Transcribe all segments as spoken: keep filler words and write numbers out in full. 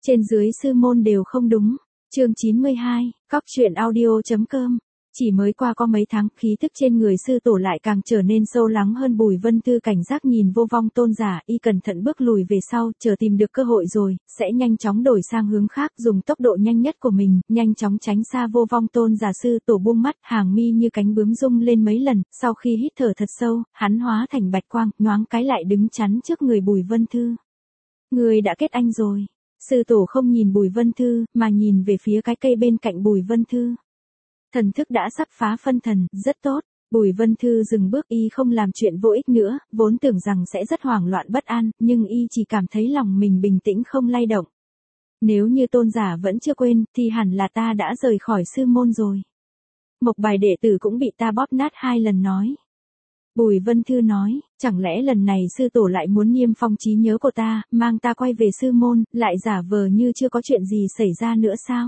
Trên dưới sư môn đều không đúng. Chương chín mươi hai, cóc truyện audio.com. Chỉ mới qua có mấy tháng, khí tức trên người sư tổ lại càng trở nên sâu lắng hơn. Bùi Vân Thư cảnh giác nhìn Vô Vong Tôn giả, y cẩn thận bước lùi về sau, chờ tìm được cơ hội rồi, sẽ nhanh chóng đổi sang hướng khác, dùng tốc độ nhanh nhất của mình, nhanh chóng tránh xa Vô Vong Tôn giả. Sư tổ buông mắt, hàng mi như cánh bướm rung lên mấy lần, sau khi hít thở thật sâu, hắn hóa thành bạch quang, nhoáng cái lại đứng chắn trước người Bùi Vân Thư. Người đã kết anh rồi. Sư tổ không nhìn Bùi Vân Thư, mà nhìn về phía cái cây bên cạnh Bùi Vân Thư. Thần thức đã sắp phá phân thần, rất tốt. Bùi Vân Thư dừng bước, y không làm chuyện vô ích nữa, vốn tưởng rằng sẽ rất hoảng loạn bất an, nhưng y chỉ cảm thấy lòng mình bình tĩnh không lay động. Nếu như tôn giả vẫn chưa quên, thì hẳn là ta đã rời khỏi sư môn rồi. Mộc bài đệ tử cũng bị ta bóp nát hai lần nói. Bùi Vân Thư nói, chẳng lẽ lần này sư tổ lại muốn niêm phong trí nhớ của ta, mang ta quay về sư môn, lại giả vờ như chưa có chuyện gì xảy ra nữa sao?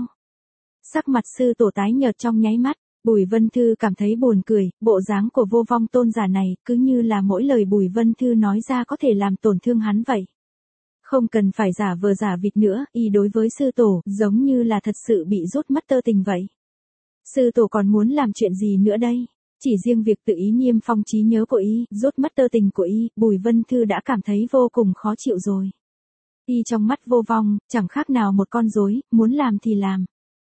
Sắc mặt sư tổ tái nhợt trong nháy mắt, Bùi Vân Thư cảm thấy buồn cười, bộ dáng của Vô Vong Tôn giả này, cứ như là mỗi lời Bùi Vân Thư nói ra có thể làm tổn thương hắn vậy. Không cần phải giả vờ giả vịt nữa, y đối với sư tổ, giống như là thật sự bị rút mất tơ tình vậy. Sư tổ còn muốn làm chuyện gì nữa đây? Chỉ riêng việc tự ý niêm phong trí nhớ của y, rút mất tơ tình của y, Bùi Vân Thư đã cảm thấy vô cùng khó chịu rồi. Y trong mắt Vô Vong, chẳng khác nào một con rối, muốn làm thì làm.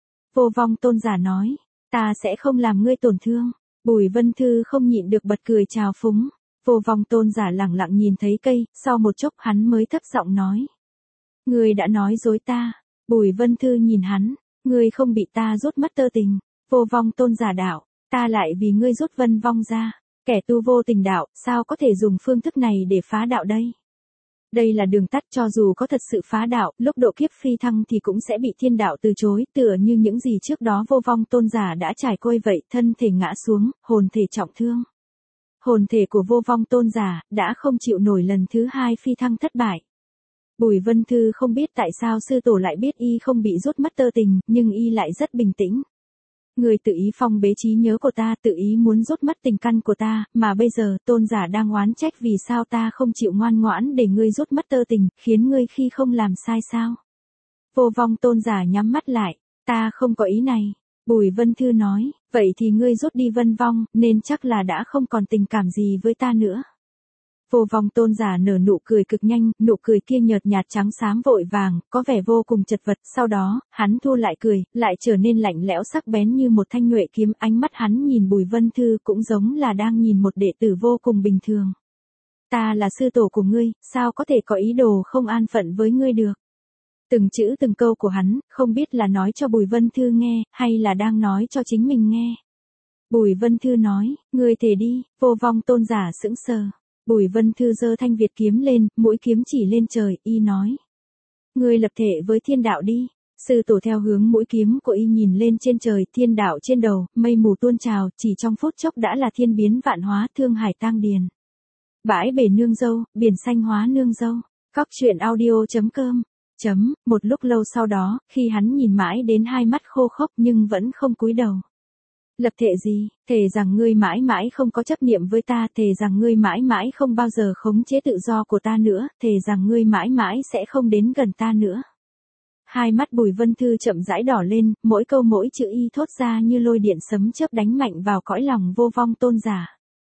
Vô Vong Tôn giả nói, ta sẽ không làm ngươi tổn thương. Bùi Vân Thư không nhịn được bật cười trào phúng. Vô Vong Tôn giả lẳng lặng nhìn thấy cây, sau một chốc hắn mới thấp giọng nói. Ngươi đã nói dối ta. Bùi Vân Thư nhìn hắn, ngươi không bị ta rút mất tơ tình. Vô Vong Tôn giả đạo, ta lại vì ngươi rút Vân Vong ra. Kẻ tu vô tình đạo, sao có thể dùng phương thức này để phá đạo đây? Đây là đường tắt, cho dù có thật sự phá đạo, lúc độ kiếp phi thăng thì cũng sẽ bị thiên đạo từ chối, tựa như những gì trước đó Vô Vong Tôn giả đã trải qua vậy, thân thể ngã xuống, hồn thể trọng thương. Hồn thể của Vô Vong Tôn giả đã không chịu nổi lần thứ hai phi thăng thất bại. Bùi Vân Thư không biết tại sao sư tổ lại biết y không bị rút mất tơ tình, nhưng y lại rất bình tĩnh. Người tự ý phong bế trí nhớ của ta, tự ý muốn rút mất tình căn của ta, mà bây giờ tôn giả đang oán trách vì sao ta không chịu ngoan ngoãn để ngươi rút mất tơ tình, khiến ngươi khi không làm sai sao. Vô Vong Tôn giả nhắm mắt lại, ta không có ý này. Bùi Vân Thư nói, vậy thì ngươi rút đi Vân Vong, nên chắc là đã không còn tình cảm gì với ta nữa. Vô Vong Tôn giả nở nụ cười cực nhanh, nụ cười kia nhợt nhạt trắng xám vội vàng, có vẻ vô cùng chật vật, sau đó, hắn thu lại cười, lại trở nên lạnh lẽo sắc bén như một thanh nhuệ kiếm, ánh mắt hắn nhìn Bùi Vân Thư cũng giống là đang nhìn một đệ tử vô cùng bình thường. Ta là sư tổ của ngươi, sao có thể có ý đồ không an phận với ngươi được? Từng chữ từng câu của hắn, không biết là nói cho Bùi Vân Thư nghe, hay là đang nói cho chính mình nghe. Bùi Vân Thư nói, ngươi thề đi. Vô Vong Tôn giả sững sờ. Bùi Vân Thư giơ thanh Việt kiếm lên, mũi kiếm chỉ lên trời, y nói. Ngươi lập thể với thiên đạo đi. Sư tổ theo hướng mũi kiếm của y nhìn lên trên trời, thiên đạo trên đầu, mây mù tuôn trào, chỉ trong phút chốc đã là thiên biến vạn hóa, thương hải tang điền. Bãi bể nương dâu, biển xanh hóa nương dâu. Cóc truyện audio.com. Chấm, một lúc lâu sau đó, khi hắn nhìn mãi đến hai mắt khô khốc nhưng vẫn không cúi đầu. Lập thể gì? Thề rằng ngươi mãi mãi không có chấp niệm với ta, thề rằng ngươi mãi mãi không bao giờ khống chế tự do của ta nữa, thề rằng ngươi mãi mãi sẽ không đến gần ta nữa. Hai mắt Bùi Vân Thư chậm rãi đỏ lên, mỗi câu mỗi chữ y thốt ra như lôi điện sấm chớp đánh mạnh vào cõi lòng Vô Vong Tôn giả.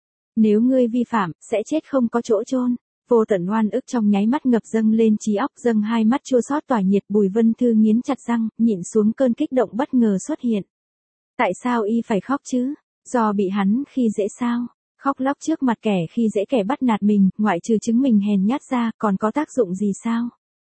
Nếu ngươi vi phạm, sẽ chết không có chỗ chôn. Vô tận oan ức trong nháy mắt ngập dâng lên trí óc, dâng hai mắt chua xót tỏa nhiệt. Bùi Vân Thư nghiến chặt răng, nhịn xuống cơn kích động bất ngờ xuất hiện. Tại sao y phải khóc chứ? Do bị hắn khi dễ sao? Khóc lóc trước mặt kẻ khi dễ kẻ bắt nạt mình, ngoại trừ chứng mình hèn nhát ra, còn có tác dụng gì sao?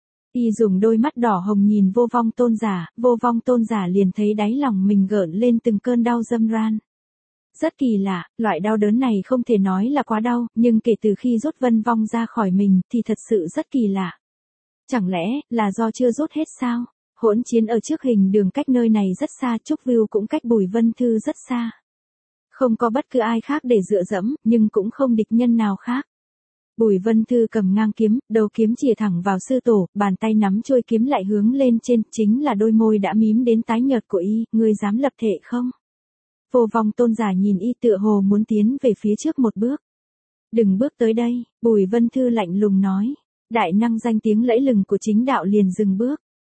Y dùng đôi mắt đỏ hồng nhìn Vô Vong Tôn giả, Vô Vong Tôn giả liền thấy đáy lòng mình gợn lên từng cơn đau dâm ran. Rất kỳ lạ, loại đau đớn này không thể nói là quá đau, nhưng kể từ khi rút Vân Vong ra khỏi mình, thì thật sự rất kỳ lạ. Chẳng lẽ, là do chưa rút hết sao? Hỗn chiến ở trước hình đường cách nơi này rất xa, Trúc View cũng cách Bùi Vân Thư rất xa. Không có bất cứ ai khác để dựa dẫm, nhưng cũng không địch nhân nào khác. Bùi Vân Thư cầm ngang kiếm, đầu kiếm chìa thẳng vào sư tổ, bàn tay nắm trôi kiếm lại hướng lên trên, chính là đôi môi đã mím đến tái nhợt của y, ngươi dám lập thể không? Vô Vong Tôn giả nhìn y tựa hồ muốn tiến về phía trước một bước. Đừng bước tới đây, Bùi Vân Thư lạnh lùng nói. Đại năng danh tiếng lẫy lừng của chính đạo liền dừng bước.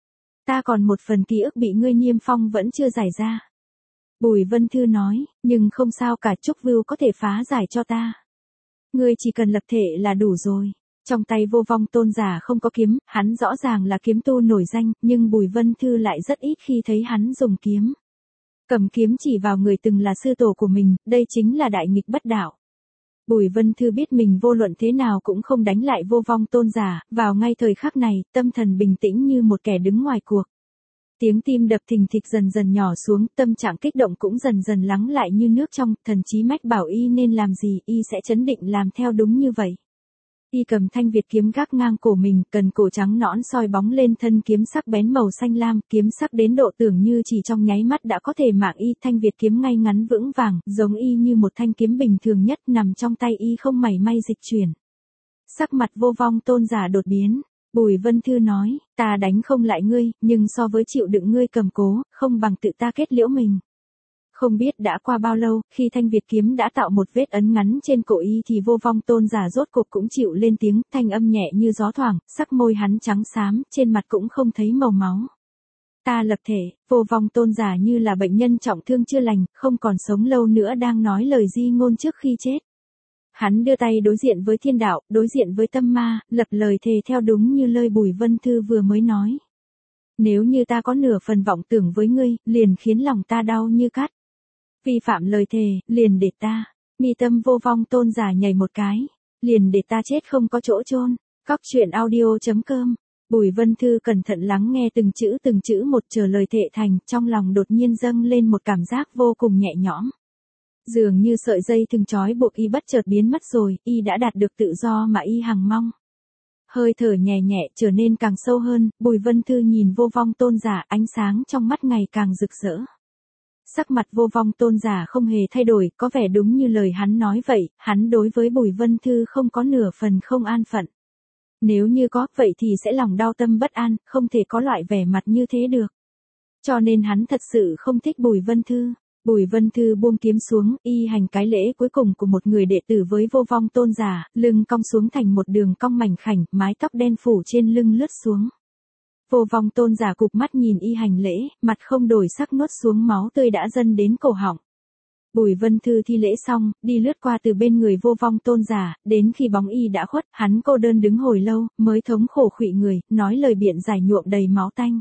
Ta còn một phần ký ức bị ngươi niêm phong vẫn chưa giải ra. Bùi Vân Thư nói, nhưng không sao cả, Trúc Vưu có thể phá giải cho ta. Ngươi chỉ cần lập thể là đủ rồi. Trong tay Vô Vong Tôn giả không có kiếm, hắn rõ ràng là kiếm tu nổi danh, nhưng Bùi Vân Thư lại rất ít khi thấy hắn dùng kiếm. Cầm kiếm chỉ vào người từng là sư tổ của mình, đây chính là đại nghịch bất đạo. Bùi Vân Thư biết mình vô luận thế nào cũng không đánh lại Vô Vong Tôn giả, vào ngay thời khắc này, tâm thần bình tĩnh như một kẻ đứng ngoài cuộc. Tiếng tim đập thình thịch dần dần nhỏ xuống, tâm trạng kích động cũng dần dần lắng lại như nước trong, thần chí mách bảo y nên làm gì, y sẽ chấn định làm theo đúng như vậy. Y cầm thanh Việt kiếm gác ngang cổ mình, cần cổ trắng nõn soi bóng lên thân kiếm sắc bén màu xanh lam, kiếm sắc đến độ tưởng như chỉ trong nháy mắt đã có thể mạng y. Thanh Việt kiếm ngay ngắn vững vàng, giống y như một thanh kiếm bình thường nhất nằm trong tay y không mảy may dịch chuyển. Sắc mặt Vô Vong Tôn giả đột biến. Bùi Vân Thư nói, ta đánh không lại ngươi, nhưng so với chịu đựng ngươi cầm cố, không bằng tự ta kết liễu mình. Không biết đã qua bao lâu, khi thanh Việt kiếm đã tạo một vết ấn ngắn trên cổ y thì Vô Vong Tôn giả rốt cục cũng chịu lên tiếng, thanh âm nhẹ như gió thoảng, sắc môi hắn trắng xám, trên mặt cũng không thấy màu máu. Ta lập thể, Vô Vong Tôn giả như là bệnh nhân trọng thương chưa lành, không còn sống lâu nữa đang nói lời di ngôn trước khi chết. Hắn đưa tay đối diện với thiên đạo, đối diện với tâm ma, lập lời thề theo đúng như lời Bùi Vân Thư vừa mới nói. Nếu như ta có nửa phần vọng tưởng với ngươi, liền khiến lòng ta đau như cắt. Vi phạm lời thề, liền để ta. Mi tâm Vô Vong Tôn giả nhảy một cái. Liền để ta chết không có chỗ chôn. Cóc truyện audio chấm com. Bùi Vân Thư cẩn thận lắng nghe từng chữ từng chữ một, chờ lời thệ thành, trong lòng đột nhiên dâng lên một cảm giác vô cùng nhẹ nhõm. Dường như sợi dây thừng trói buộc y bất chợt biến mất rồi, y đã đạt được tự do mà y hằng mong. Hơi thở nhẹ nhẹ trở nên càng sâu hơn, Bùi Vân Thư nhìn Vô Vong Tôn giả, ánh sáng trong mắt ngày càng rực rỡ. Sắc mặt Vô Vong Tôn giả không hề thay đổi, có vẻ đúng như lời hắn nói vậy, hắn đối với Bùi Vân Thư không có nửa phần không an phận. Nếu như có, vậy thì sẽ lòng đau tâm bất an, không thể có loại vẻ mặt như thế được. Cho nên hắn thật sự không thích Bùi Vân Thư. Bùi Vân Thư buông kiếm xuống, y hành cái lễ cuối cùng của một người đệ tử với Vô Vong Tôn giả, lưng cong xuống thành một đường cong mảnh khảnh, mái tóc đen phủ trên lưng lướt xuống. Vô Vong Tôn giả cụp mắt nhìn y hành lễ, mặt không đổi sắc nuốt xuống máu tươi đã dâng đến cổ họng. Bùi Vân Thư thi lễ xong, đi lướt qua từ bên người Vô Vong Tôn giả, đến khi bóng y đã khuất, hắn cô đơn đứng hồi lâu, mới thống khổ khuỵu người, nói lời biện giải nhuộm đầy máu tanh.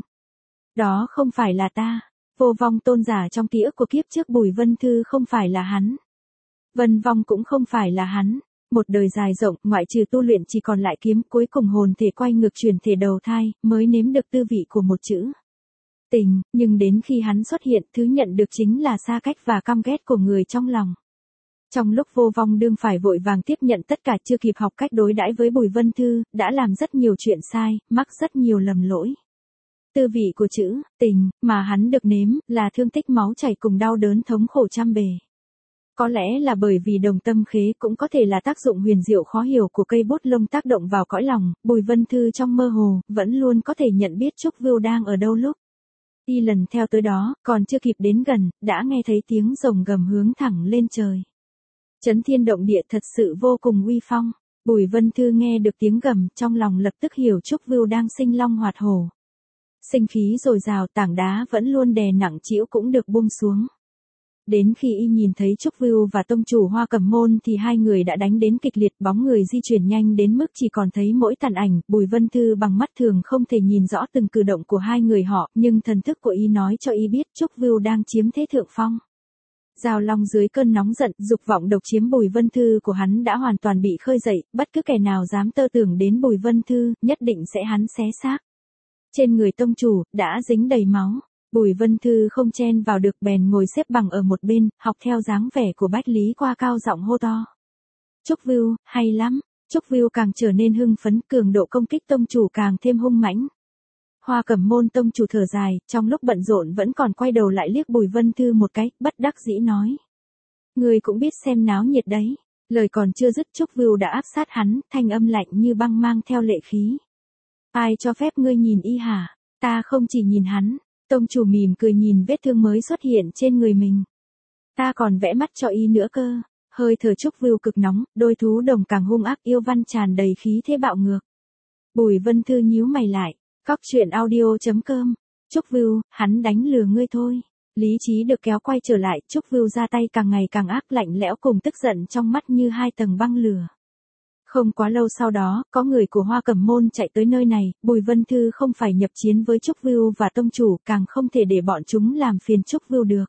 Đó không phải là ta. Vô Vong Tôn giả trong ký ức của kiếp trước Bùi Vân Thư không phải là hắn. Vân Vong cũng không phải là hắn. Một đời dài rộng, ngoại trừ tu luyện chỉ còn lại kiếm, cuối cùng hồn thể quay ngược chuyển thể đầu thai, mới nếm được tư vị của một chữ tình, nhưng đến khi hắn xuất hiện, thứ nhận được chính là xa cách và căm ghét của người trong lòng. Trong lúc Vô Vong đương phải vội vàng tiếp nhận tất cả, chưa kịp học cách đối đãi với Bùi Vân Thư, đã làm rất nhiều chuyện sai, mắc rất nhiều lầm lỗi. Tư vị của chữ tình mà hắn được nếm là thương tích máu chảy cùng đau đớn thống khổ trăm bề. Có lẽ là bởi vì đồng tâm khế, cũng có thể là tác dụng huyền diệu khó hiểu của cây bút lông tác động vào cõi lòng, Bùi Vân Thư trong mơ hồ vẫn luôn có thể nhận biết Trúc Vưu đang ở đâu lúc. Y lần theo tới đó, còn chưa kịp đến gần, đã nghe thấy tiếng rồng gầm hướng thẳng lên trời. Chấn thiên động địa, thật sự vô cùng uy phong. Bùi Vân Thư nghe được tiếng gầm, trong lòng lập tức hiểu Trúc Vưu đang sinh long hoạt hổ. Sinh khí dồi dào, tảng đá vẫn luôn đè nặng trĩu cũng được buông xuống. Đến khi y nhìn thấy Trúc Vưu và tông chủ Hoa Cẩm Môn thì hai người đã đánh đến kịch liệt, bóng người di chuyển nhanh đến mức chỉ còn thấy mỗi tàn ảnh. Bùi Vân Thư bằng mắt thường không thể nhìn rõ từng cử động của hai người họ, nhưng thần thức của y nói cho y biết Trúc Vưu đang chiếm thế thượng phong. Giao Long dưới cơn nóng giận, dục vọng độc chiếm Bùi Vân Thư của hắn đã hoàn toàn bị khơi dậy, bất cứ kẻ nào dám tơ tưởng đến Bùi Vân Thư, nhất định sẽ hắn xé xác. Trên người tông chủ, đã dính đầy máu. Bùi Vân Thư không chen vào được bèn ngồi xếp bằng ở một bên, học theo dáng vẻ của Bách Lý qua cao giọng hô to. Trúc Vưu, hay lắm. Trúc Vưu càng trở nên hưng phấn, cường độ công kích tông chủ càng thêm hung mãnh. Hoa Cẩm Môn tông chủ thở dài, trong lúc bận rộn vẫn còn quay đầu lại liếc Bùi Vân Thư một cái, bất đắc dĩ nói. Người cũng biết xem náo nhiệt đấy. Lời còn chưa dứt, Trúc Vưu đã áp sát hắn, thanh âm lạnh như băng mang theo lệ khí. Ai cho phép ngươi nhìn y hả? Ta không chỉ nhìn hắn. Tông chủ mỉm cười nhìn vết thương mới xuất hiện trên người mình. Ta còn vẽ mắt cho y nữa cơ. Hơi thở Trúc Vưu cực nóng, đôi thú đồng càng hung ác, yêu văn tràn đầy khí thế bạo ngược. Bùi Vân Thư nhíu mày lại. Cóc truyện audio chấm com Trúc Vưu, hắn đánh lừa ngươi thôi. Lý trí được kéo quay trở lại, Trúc Vưu ra tay càng ngày càng ác, lạnh lẽo cùng tức giận trong mắt như hai tầng băng lửa. Không quá lâu sau đó, có người của Hoa Cẩm Môn chạy tới nơi này, Bùi Vân Thư không phải nhập chiến với Trúc Vưu và tông chủ, càng không thể để bọn chúng làm phiền Trúc Vưu được.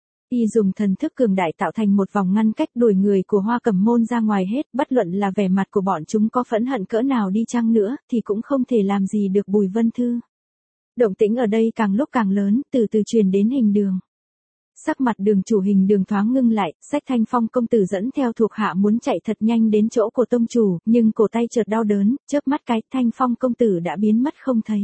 Y dùng thần thức cường đại tạo thành một vòng ngăn cách đuổi người của Hoa Cẩm Môn ra ngoài hết, bất luận là vẻ mặt của bọn chúng có phẫn hận cỡ nào đi chăng nữa, thì cũng không thể làm gì được Bùi Vân Thư. Động tĩnh ở đây càng lúc càng lớn, từ từ truyền đến Hình Đường. Sắc mặt Đường chủ Hình Đường thoáng ngưng lại, xách Thanh Phong công tử dẫn theo thuộc hạ muốn chạy thật nhanh đến chỗ của tông chủ, nhưng cổ tay chợt đau đớn, chớp mắt cái Thanh Phong công tử đã biến mất không thấy.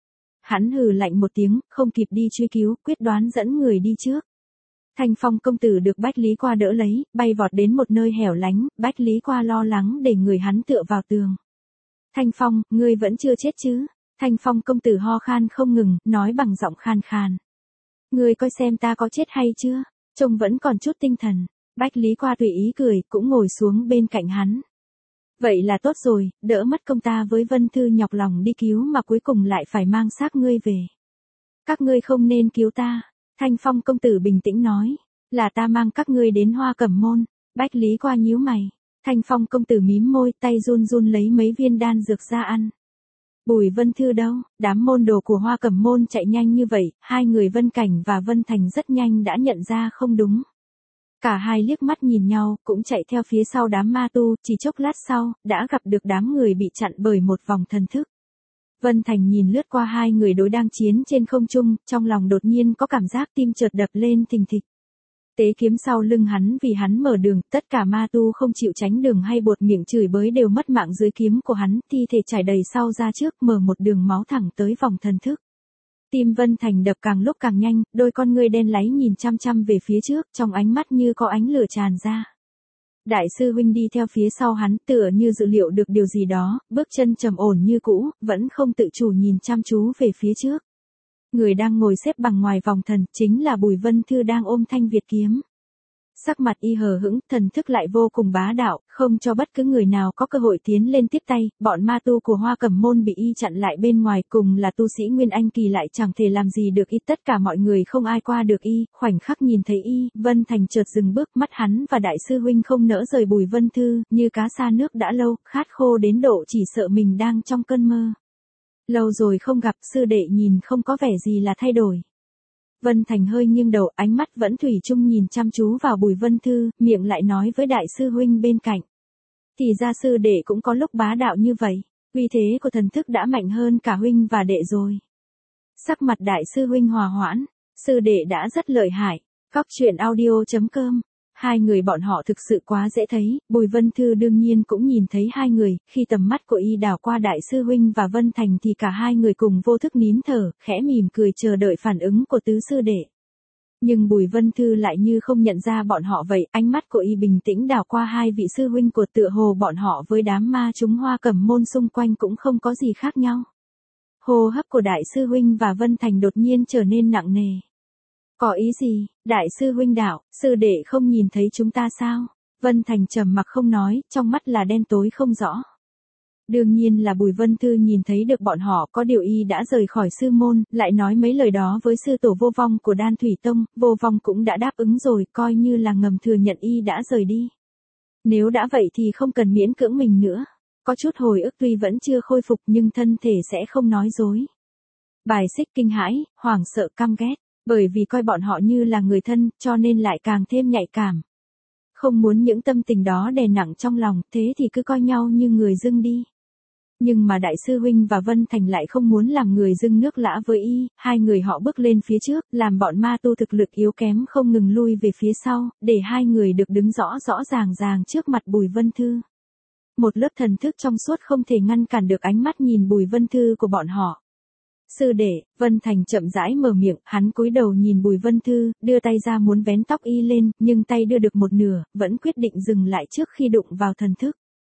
Hắn hừ lạnh một tiếng, không kịp đi truy cứu, quyết đoán dẫn người đi trước. Thanh Phong công tử được Bách Lý Qua đỡ lấy, bay vọt đến một nơi hẻo lánh, Bách Lý Qua lo lắng để người hắn tựa vào tường. Thanh Phong, ngươi vẫn chưa chết chứ? Thanh Phong công tử ho khan không ngừng, nói bằng giọng khan khan. Ngươi coi xem ta có chết hay chưa? Trông vẫn còn chút tinh thần. Bách Lý Qua tùy ý cười, cũng ngồi xuống bên cạnh hắn. Vậy là tốt rồi, đỡ mất công ta với Vân Thư nhọc lòng đi cứu mà cuối cùng lại phải mang xác ngươi về. Các ngươi không nên cứu ta. Thanh Phong công tử bình tĩnh nói, là ta mang các ngươi đến Hoa Cẩm Môn. Bách Lý Qua nhíu mày. Thanh Phong công tử mím môi, tay run run lấy mấy viên đan dược ra ăn. Bùi Vân Thư đâu? Đám môn đồ của Hoa Cẩm Môn chạy nhanh như vậy, hai người Vân Cảnh và Vân Thành rất nhanh đã nhận ra không đúng. Cả hai liếc mắt nhìn nhau, cũng chạy theo phía sau đám ma tu, chỉ chốc lát sau, đã gặp được đám người bị chặn bởi một vòng thần thức. Vân Thành nhìn lướt qua hai người đối đang chiến trên không trung, trong lòng đột nhiên có cảm giác tim chợt đập lên thình thịch. Tế kiếm sau lưng hắn vì hắn mở đường, tất cả ma tu không chịu tránh đường hay buột miệng chửi bới đều mất mạng dưới kiếm của hắn, thi thể trải đầy sau ra trước, mở một đường máu thẳng tới vòng thần thức. Tim Vân Thành đập càng lúc càng nhanh, đôi con ngươi đen láy nhìn chăm chăm về phía trước, trong ánh mắt như có ánh lửa tràn ra. Đại sư huynh đi theo phía sau hắn, tựa như dự liệu được điều gì đó, bước chân trầm ổn như cũ, vẫn không tự chủ nhìn chăm chú về phía trước. Người đang ngồi xếp bằng ngoài vòng thần, chính là Bùi Vân Thư đang ôm thanh Việt kiếm. Sắc mặt y hờ hững, thần thức lại vô cùng bá đạo, không cho bất cứ người nào có cơ hội tiến lên tiếp tay, bọn ma tu của Hoa Cẩm Môn bị y chặn lại bên ngoài, cùng là tu sĩ Nguyên Anh kỳ lại chẳng thể làm gì được y, tất cả mọi người không ai qua được y, khoảnh khắc nhìn thấy y, Vân Thành chợt dừng bước, mắt hắn và đại sư huynh không nỡ rời Bùi Vân Thư, như cá xa nước đã lâu, khát khô đến độ chỉ sợ mình đang trong cơn mơ. Lâu rồi không gặp, sư đệ nhìn không có vẻ gì là thay đổi. Vân Thành hơi nghiêng đầu, ánh mắt vẫn thủy chung nhìn chăm chú vào Bùi Vân Thư, miệng lại nói với đại sư huynh bên cạnh. Thì ra sư đệ cũng có lúc bá đạo như vậy, uy thế của thần thức đã mạnh hơn cả huynh và đệ rồi. Sắc mặt đại sư huynh hòa hoãn, sư đệ đã rất lợi hại. Cóc truyện audio chấm com. Hai người bọn họ thực sự quá dễ thấy, Bùi Vân Thư đương nhiên cũng nhìn thấy hai người, khi tầm mắt của y đảo qua đại sư huynh và Vân Thành thì cả hai người cùng vô thức nín thở, khẽ mỉm cười chờ đợi phản ứng của tứ sư đệ. Nhưng Bùi Vân Thư lại như không nhận ra bọn họ vậy, ánh mắt của y bình tĩnh đảo qua hai vị sư huynh của tựa hồ bọn họ với đám ma chúng Hoa Cẩm Môn xung quanh cũng không có gì khác nhau. Hô hấp của đại sư huynh và Vân Thành đột nhiên trở nên nặng nề. Có ý gì, đại sư huynh đạo, sư đệ không nhìn thấy chúng ta sao? Vân Thành trầm mặc không nói, trong mắt là đen tối không rõ. Đương nhiên là Bùi Vân Thư nhìn thấy được bọn họ, có điều y đã rời khỏi sư môn, lại nói mấy lời đó với sư tổ Vô Vong của Đan Thủy Tông, Vô Vong cũng đã đáp ứng rồi, coi như là ngầm thừa nhận y đã rời đi. Nếu đã vậy thì không cần miễn cưỡng mình nữa. Có chút hồi ức tuy vẫn chưa khôi phục nhưng thân thể sẽ không nói dối. Bài xích kinh hãi, hoảng sợ căm ghét. Bởi vì coi bọn họ như là người thân, cho nên lại càng thêm nhạy cảm. Không muốn những tâm tình đó đè nặng trong lòng, thế thì cứ coi nhau như người dưng đi. Nhưng mà đại sư huynh và Vân Thành lại không muốn làm người dưng nước lã với y, hai người họ bước lên phía trước, làm bọn ma tu thực lực yếu kém không ngừng lui về phía sau, để hai người được đứng rõ rõ ràng ràng trước mặt Bùi Vân Thư. Một lớp thần thức trong suốt không thể ngăn cản được ánh mắt nhìn Bùi Vân Thư của bọn họ. Sư đệ, Vân Thành chậm rãi mở miệng, hắn cúi đầu nhìn Bùi Vân Thư, đưa tay ra muốn vén tóc y lên, nhưng tay đưa được một nửa, vẫn quyết định dừng lại trước khi đụng vào thần thức.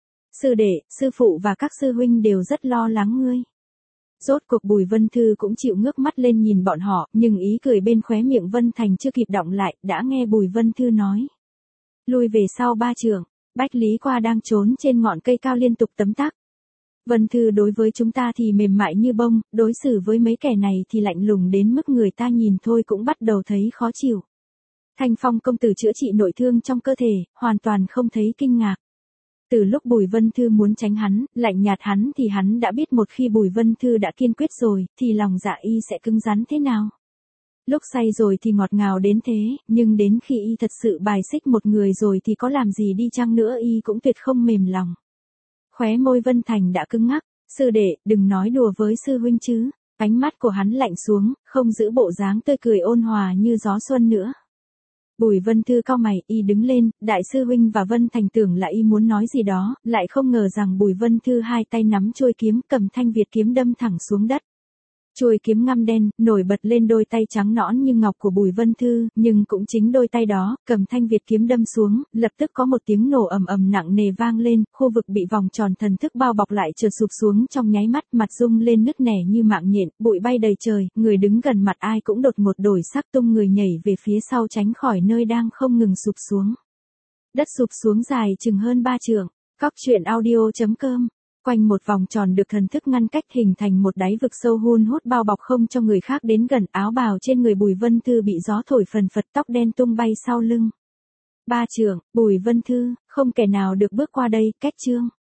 Sư đệ, sư phụ và các sư huynh đều rất lo lắng ngươi. Rốt cuộc Bùi Vân Thư cũng chịu ngước mắt lên nhìn bọn họ, nhưng ý cười bên khóe miệng Vân Thành chưa kịp đọng lại, đã nghe Bùi Vân Thư nói. Lui về sau ba trường, Bách Lý Qua đang trốn trên ngọn cây cao liên tục tấm tắc. Vân Thư đối với chúng ta thì mềm mại như bông, đối xử với mấy kẻ này thì lạnh lùng đến mức người ta nhìn thôi cũng bắt đầu thấy khó chịu. Thanh Phong công tử chữa trị nội thương trong cơ thể, hoàn toàn không thấy kinh ngạc. Từ lúc Bùi Vân Thư muốn tránh hắn, lạnh nhạt hắn thì hắn đã biết một khi Bùi Vân Thư đã kiên quyết rồi, thì lòng dạ y sẽ cứng rắn thế nào. Lúc say rồi thì ngọt ngào đến thế, nhưng đến khi y thật sự bài xích một người rồi thì có làm gì đi chăng nữa y cũng tuyệt không mềm lòng. Khóe môi Vân Thành đã cứng ngắc, sư đệ, đừng nói đùa với sư huynh chứ. Ánh mắt của hắn lạnh xuống, không giữ bộ dáng tươi cười ôn hòa như gió xuân nữa. Bùi Vân Thư cau mày, y đứng lên, đại sư huynh và Vân Thành tưởng là y muốn nói gì đó, lại không ngờ rằng Bùi Vân Thư hai tay nắm chuôi kiếm, cầm thanh Việt kiếm đâm thẳng xuống đất. Chuôi kiếm ngăm đen, nổi bật lên đôi tay trắng nõn như ngọc của Bùi Vân Thư, nhưng cũng chính đôi tay đó, cầm thanh Việt kiếm đâm xuống, lập tức có một tiếng nổ ầm ầm nặng nề vang lên, khu vực bị vòng tròn thần thức bao bọc lại trượt sụp xuống trong nháy mắt, mặt rung lên nứt nẻ như mạng nhện, bụi bay đầy trời, người đứng gần mặt ai cũng đột ngột đổi sắc, tung người nhảy về phía sau tránh khỏi nơi đang không ngừng sụp xuống. Đất sụp xuống dài chừng hơn ba trượng. Cóc truyện audio chấm com. Quanh một vòng tròn được thần thức ngăn cách hình thành một đáy vực sâu hun hút bao bọc không cho người khác đến gần, áo bào trên người Bùi Vân Thư bị gió thổi phần phật, tóc đen tung bay sau lưng. Ba trượng, Bùi Vân Thư, không kẻ nào được bước qua đây, kết chương.